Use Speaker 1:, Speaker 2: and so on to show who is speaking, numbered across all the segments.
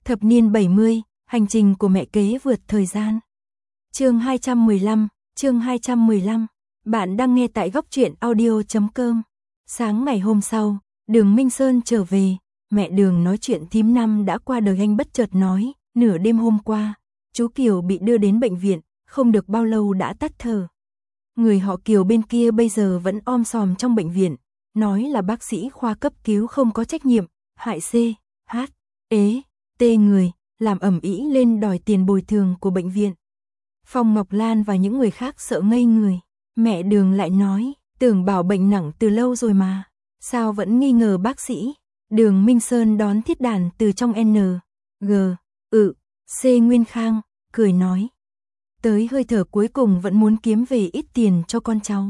Speaker 1: Thập niên 70, hành trình của mẹ kế vượt thời gian. Chương 215, bạn đang nghe tại góc truyện audio.com. Sáng ngày hôm sau, Đường Minh Sơn trở về, mẹ Đường nói chuyện thím năm đã qua đời. Anh bất chợt nói, nửa đêm hôm qua, chú Kiều bị đưa đến bệnh viện, không được bao lâu đã tắt thở. Người họ Kiều bên kia bây giờ vẫn om sòm trong bệnh viện, nói là bác sĩ khoa cấp cứu không có trách nhiệm, hại C, H, E, T người, làm ầm ĩ lên đòi tiền bồi thường của bệnh viện. Phong Ngọc Lan và những người khác sợ ngây người. Mẹ Đường lại nói, tưởng bảo bệnh nặng từ lâu rồi mà, sao vẫn nghi ngờ bác sĩ. Đường Minh Sơn đón thiết đàn từ trong N, G, C Nguyên Khang, cười nói. Tới hơi thở cuối cùng vẫn muốn kiếm về ít tiền cho con cháu.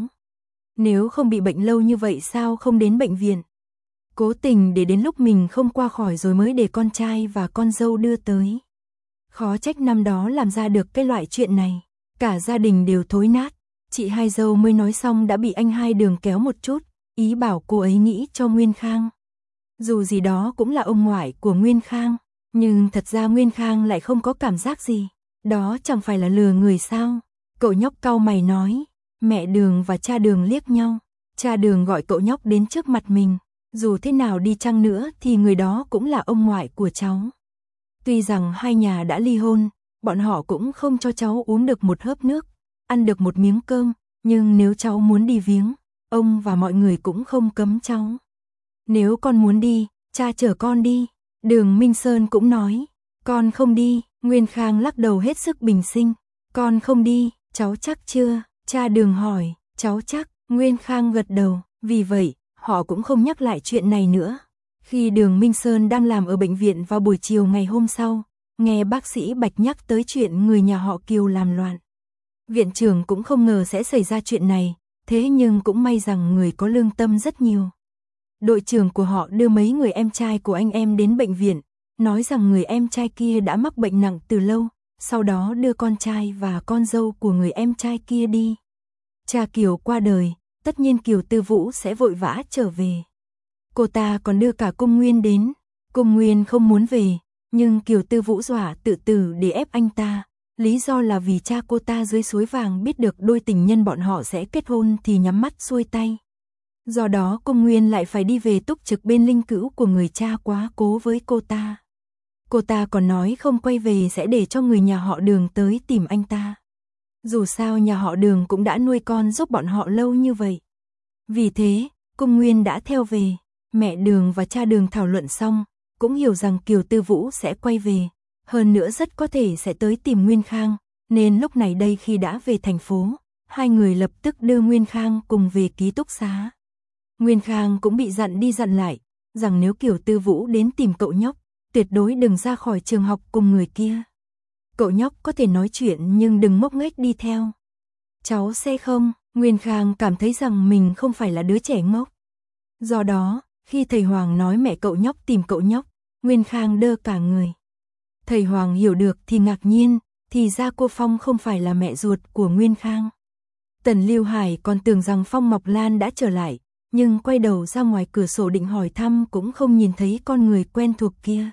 Speaker 1: Nếu không bị bệnh lâu như vậy sao không đến bệnh viện? Cố tình để đến lúc mình không qua khỏi rồi mới để con trai và con dâu đưa tới. Khó trách năm đó làm ra được cái loại chuyện này. Cả gia đình đều thối nát. Chị hai dâu mới nói xong đã bị anh hai Đường kéo một chút, ý bảo cô ấy nghĩ cho Nguyên Khang. Dù gì đó cũng là ông ngoại của Nguyên Khang, nhưng thật ra Nguyên Khang lại không có cảm giác gì. Đó chẳng phải là lừa người sao? Cậu nhóc cau mày nói. Mẹ Đường và cha Đường liếc nhau. Cha Đường gọi cậu nhóc đến trước mặt mình. Dù thế nào đi chăng nữa thì người đó cũng là ông ngoại của cháu. Tuy rằng hai nhà đã ly hôn, bọn họ cũng không cho cháu uống được một hớp nước, ăn được một miếng cơm, nhưng nếu cháu muốn đi viếng, ông và mọi người cũng không cấm cháu. Nếu con muốn đi, cha chở con đi. Đường Minh Sơn cũng nói, con không đi. Nguyên Khang lắc đầu hết sức bình sinh, con không đi, cháu chắc chưa? Cha Đường hỏi, cháu chắc. Nguyên Khang gật đầu, vì vậy, họ cũng không nhắc lại chuyện này nữa. Khi Đường Minh Sơn đang làm ở bệnh viện vào buổi chiều ngày hôm sau, nghe bác sĩ Bạch nhắc tới chuyện người nhà họ Kiều làm loạn. Viện trưởng cũng không ngờ sẽ xảy ra chuyện này, thế nhưng cũng may rằng người có lương tâm rất nhiều. Đội trưởng của họ đưa mấy người em trai của anh em đến bệnh viện, nói rằng người em trai kia đã mắc bệnh nặng từ lâu, sau đó đưa con trai và con dâu của người em trai kia đi. Cha Kiều qua đời, tất nhiên Kiều Tư Vũ sẽ vội vã trở về. Cô ta còn đưa cả Cung Nguyên đến. Cung Nguyên không muốn về, nhưng Kiều Tư Vũ dọa tự tử để ép anh ta. Lý do là vì cha cô ta dưới suối vàng biết được đôi tình nhân bọn họ sẽ kết hôn thì nhắm mắt xuôi tay. Do đó Cung Nguyên lại phải đi về túc trực bên linh cữu của người cha quá cố với cô ta. Cô ta còn nói không quay về sẽ để cho người nhà họ Đường tới tìm anh ta. Dù sao nhà họ Đường cũng đã nuôi con giúp bọn họ lâu như vậy. Vì thế, Cung Nguyên đã theo về. Mẹ Đường và cha Đường thảo luận xong, cũng hiểu rằng Kiều Tư Vũ sẽ quay về. Hơn nữa rất có thể sẽ tới tìm Nguyên Khang, nên lúc này đây khi đã về thành phố, hai người lập tức đưa Nguyên Khang cùng về ký túc xá. Nguyên Khang cũng bị dặn đi dặn lại, rằng nếu Kiều Tư Vũ đến tìm cậu nhóc, tuyệt đối đừng ra khỏi trường học cùng người kia. Cậu nhóc có thể nói chuyện nhưng đừng ngốc nghếch đi theo. Cháu sẽ không. Nguyên Khang cảm thấy rằng mình không phải là đứa trẻ ngốc. Do đó, khi thầy Hoàng nói mẹ cậu nhóc tìm cậu nhóc, Nguyên Khang đơ cả người. Thầy Hoàng hiểu được thì ngạc nhiên, thì ra cô Phong không phải là mẹ ruột của Nguyên Khang. Tần Lưu Hải còn tưởng rằng Phong Ngọc Lan đã trở lại, nhưng quay đầu ra ngoài cửa sổ định hỏi thăm cũng không nhìn thấy con người quen thuộc kia.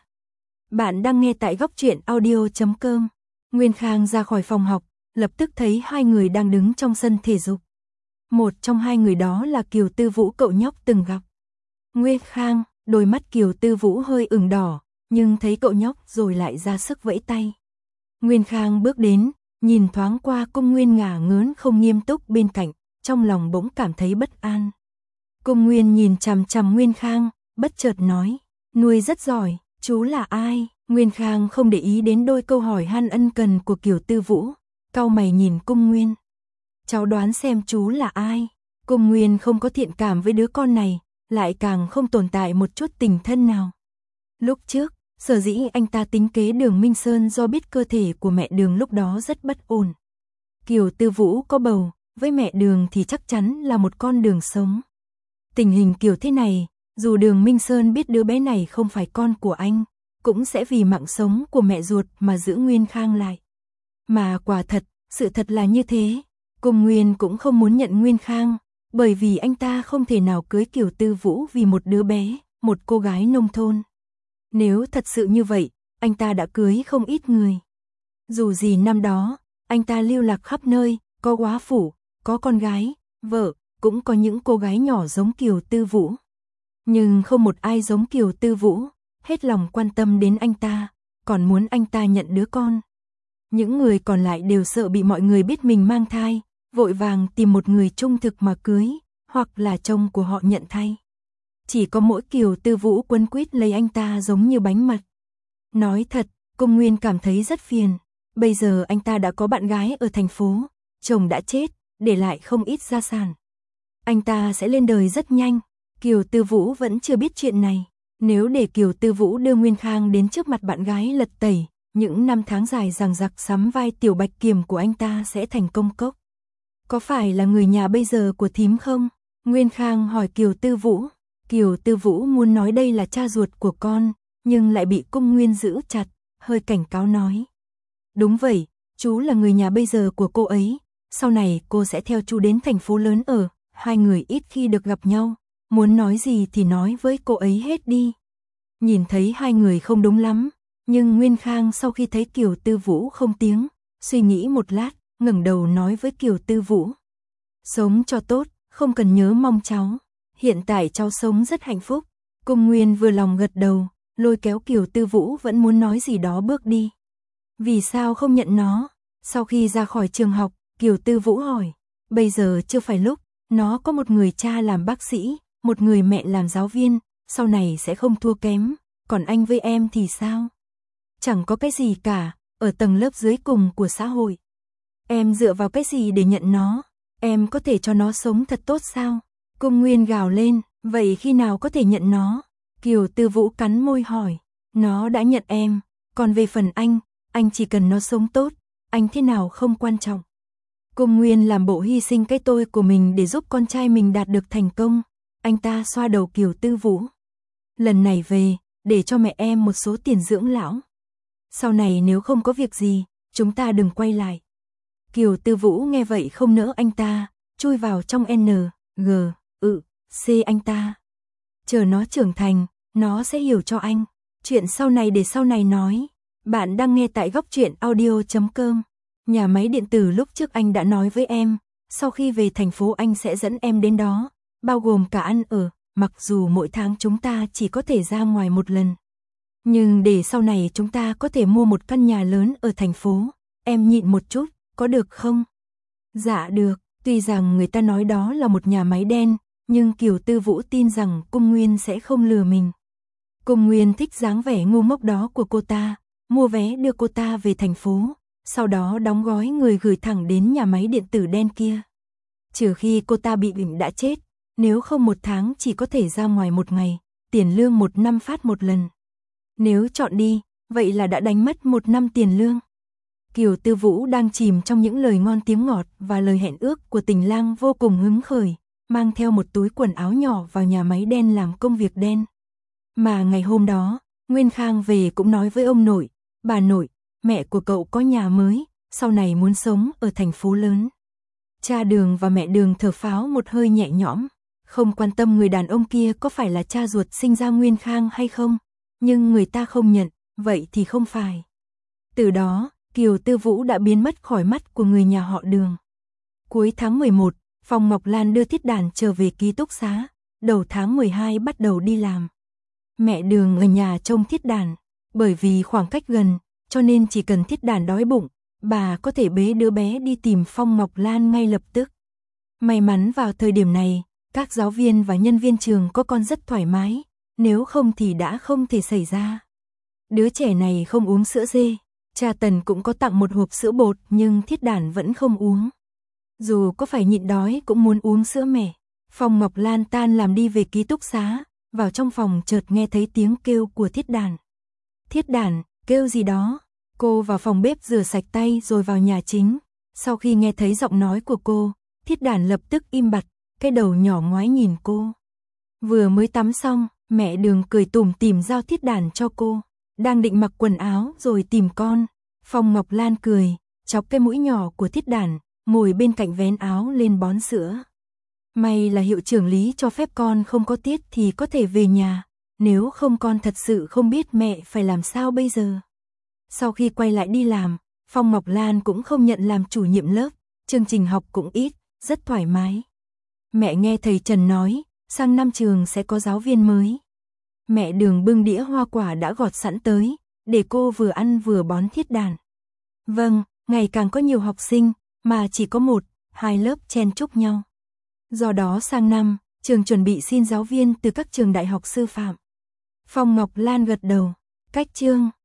Speaker 1: Bạn đang nghe tại góc truyện audio.com. Nguyên Khang ra khỏi phòng học, lập tức thấy hai người đang đứng trong sân thể dục. Một trong hai người đó là Kiều Tư Vũ cậu nhóc từng gặp. Nguyên Khang, đôi mắt Kiều Tư Vũ hơi ửng đỏ, nhưng thấy cậu nhóc rồi lại ra sức vẫy tay. Nguyên Khang bước đến, nhìn thoáng qua Cung Nguyên ngả ngớn không nghiêm túc bên cạnh, trong lòng bỗng cảm thấy bất an. Cung Nguyên nhìn chằm chằm Nguyên Khang, bất chợt nói, nuôi rất giỏi, chú là ai? Nguyên Khang không để ý đến đôi câu hỏi han ân cần của Kiều Tư Vũ, cau mày nhìn Cung Nguyên. Cháu đoán xem chú là ai? Cung Nguyên không có thiện cảm với đứa con này, lại càng không tồn tại một chút tình thân nào. Lúc trước, sở dĩ anh ta tính kế Đường Minh Sơn do biết cơ thể của mẹ Đường lúc đó rất bất ổn. Kiều Tư Vũ có bầu, với mẹ Đường thì chắc chắn là một con đường sống. Tình hình kiểu thế này, dù Đường Minh Sơn biết đứa bé này không phải con của anh, cũng sẽ vì mạng sống của mẹ ruột mà giữ Nguyên Khang lại. Mà quả thật, sự thật là như thế. Cung Nguyên cũng không muốn nhận Nguyên Khang, bởi vì anh ta không thể nào cưới Kiều Tư Vũ vì một đứa bé, một cô gái nông thôn. Nếu thật sự như vậy, anh ta đã cưới không ít người. Dù gì năm đó, anh ta lưu lạc khắp nơi, có góa phủ, có con gái, vợ, cũng có những cô gái nhỏ giống Kiều Tư Vũ. Nhưng không một ai giống Kiều Tư Vũ, hết lòng quan tâm đến anh ta, còn muốn anh ta nhận đứa con. Những người còn lại đều sợ bị mọi người biết mình mang thai, vội vàng tìm một người trung thực mà cưới, hoặc là chồng của họ nhận thay. Chỉ có mỗi Kiều Tư Vũ quấn quýt lấy anh ta giống như bánh mật. Nói thật, Cung Nguyên cảm thấy rất phiền. Bây giờ anh ta đã có bạn gái ở thành phố, chồng đã chết, để lại không ít gia sản. Anh ta sẽ lên đời rất nhanh. Kiều Tư Vũ vẫn chưa biết chuyện này. Nếu để Kiều Tư Vũ đưa Nguyên Khang đến trước mặt bạn gái lật tẩy, những năm tháng dài dằng dặc sắm vai Tiểu Bạch Kiểm của anh ta sẽ thành công cốc. Có phải là người nhà bây giờ của thím không? Nguyên Khang hỏi Kiều Tư Vũ. Kiều Tư Vũ muốn nói đây là cha ruột của con, nhưng lại bị Cung Nguyên giữ chặt, hơi cảnh cáo nói. Đúng vậy, chú là người nhà bây giờ của cô ấy, sau này cô sẽ theo chú đến thành phố lớn ở, hai người ít khi được gặp nhau, muốn nói gì thì nói với cô ấy hết đi. Nhìn thấy hai người không đúng lắm, nhưng Nguyên Khang sau khi thấy Kiều Tư Vũ không tiếng, suy nghĩ một lát, ngẩng đầu nói với Kiều Tư Vũ. Sống cho tốt, không cần nhớ mong cháu, hiện tại cháu sống rất hạnh phúc. Cung Nguyên vừa lòng gật đầu, lôi kéo Kiều Tư Vũ vẫn muốn nói gì đó bước đi. Vì sao không nhận nó? Sau khi ra khỏi trường học, Kiều Tư Vũ hỏi. Bây giờ chưa phải lúc, nó có một người cha làm bác sĩ, một người mẹ làm giáo viên, sau này sẽ không thua kém, còn anh với em thì sao? Chẳng có cái gì cả, ở tầng lớp dưới cùng của xã hội. Em dựa vào cái gì để nhận nó? Em có thể cho nó sống thật tốt sao? Cung Nguyên gào lên, vậy khi nào có thể nhận nó? Kiều Tư Vũ cắn môi hỏi, nó đã nhận em, còn về phần anh chỉ cần nó sống tốt, anh thế nào không quan trọng. Cung Nguyên làm bộ hy sinh cái tôi của mình để giúp con trai mình đạt được thành công, anh ta xoa đầu Kiều Tư Vũ. Lần này về, để cho mẹ em một số tiền dưỡng lão. Sau này nếu không có việc gì, chúng ta đừng quay lại. Kiều Tư Vũ nghe vậy không nỡ anh ta, chui vào trong C anh ta. Chờ nó trưởng thành, nó sẽ hiểu cho anh. Chuyện sau này để sau này nói. Bạn đang nghe tại góc truyện audio.com. Nhà máy điện tử lúc trước anh đã nói với em, sau khi về thành phố anh sẽ dẫn em đến đó, bao gồm cả ăn ở, mặc dù mỗi tháng chúng ta chỉ có thể ra ngoài một lần. Nhưng để sau này chúng ta có thể mua một căn nhà lớn ở thành phố, em nhịn một chút, có được không? Dạ được, tuy rằng người ta nói đó là một nhà máy đen, nhưng Kiều Tư Vũ tin rằng Cung Nguyên sẽ không lừa mình. Cung Nguyên thích dáng vẻ ngu ngốc đó của cô ta, mua vé đưa cô ta về thành phố, sau đó đóng gói người gửi thẳng đến nhà máy điện tử đen kia. Trừ khi cô ta bị bệnh đã chết, nếu không một tháng chỉ có thể ra ngoài một ngày, tiền lương một năm phát một lần. Nếu chọn đi, vậy là đã đánh mất một năm tiền lương. Kiều Tư Vũ đang chìm trong những lời ngon tiếng ngọt và lời hẹn ước của tình lang vô cùng hứng khởi, mang theo một túi quần áo nhỏ vào nhà máy đen làm công việc đen. Mà ngày hôm đó, Nguyên Khang về cũng nói với ông nội, bà nội, mẹ của cậu có nhà mới, sau này muốn sống ở thành phố lớn. Cha Đường và mẹ Đường thở phào một hơi nhẹ nhõm, không quan tâm người đàn ông kia có phải là cha ruột sinh ra Nguyên Khang hay không, nhưng người ta không nhận, vậy thì không phải. Từ đó, Kiều Tư Vũ đã biến mất khỏi mắt của người nhà họ Đường. Cuối tháng 11, Phong Ngọc Lan đưa Thiết Đản trở về ký túc xá, đầu tháng 12 bắt đầu đi làm. Mẹ Đường ở nhà trông Thiết Đản, bởi vì khoảng cách gần, cho nên chỉ cần Thiết Đản đói bụng, bà có thể bế đứa bé đi tìm Phong Ngọc Lan ngay lập tức. May mắn vào thời điểm này, các giáo viên và nhân viên trường có con rất thoải mái, nếu không thì đã không thể xảy ra. Đứa trẻ này không uống sữa dê, cha Tần cũng có tặng một hộp sữa bột nhưng Thiết Đản vẫn không uống. Dù có phải nhịn đói cũng muốn uống sữa mẹ. Phong Ngọc Lan tan làm đi về ký túc xá, vào trong phòng chợt nghe thấy tiếng kêu của Thiết Đản. Thiết Đản, kêu gì đó? Cô vào phòng bếp rửa sạch tay rồi vào nhà chính. Sau khi nghe thấy giọng nói của cô, Thiết Đản lập tức im bặt, cái đầu nhỏ ngoái nhìn cô. Vừa mới tắm xong, mẹ Đường cười tủm tỉm giao Thiết Đản cho cô. Đang định mặc quần áo rồi tìm con. Phong Ngọc Lan cười, chọc cái mũi nhỏ của Thiết Đản, ngồi bên cạnh vén áo lên bón sữa. May là hiệu trưởng Lý cho phép con không có tiết thì có thể về nhà, nếu không con thật sự không biết mẹ phải làm sao bây giờ. Sau khi quay lại đi làm, Phong Ngọc Lan cũng không nhận làm chủ nhiệm lớp, chương trình học cũng ít, rất thoải mái. Mẹ nghe thầy Trần nói, sang năm trường sẽ có giáo viên mới. Mẹ Đường bưng đĩa hoa quả đã gọt sẵn tới, để cô vừa ăn vừa bón thiết đàn. Vâng, ngày càng có nhiều học sinh, mà chỉ có 1, 2 lớp chen chúc nhau. Do đó sang năm, trường chuẩn bị xin giáo viên từ các trường đại học sư phạm. Phong Ngọc Lan gật đầu, cách chương.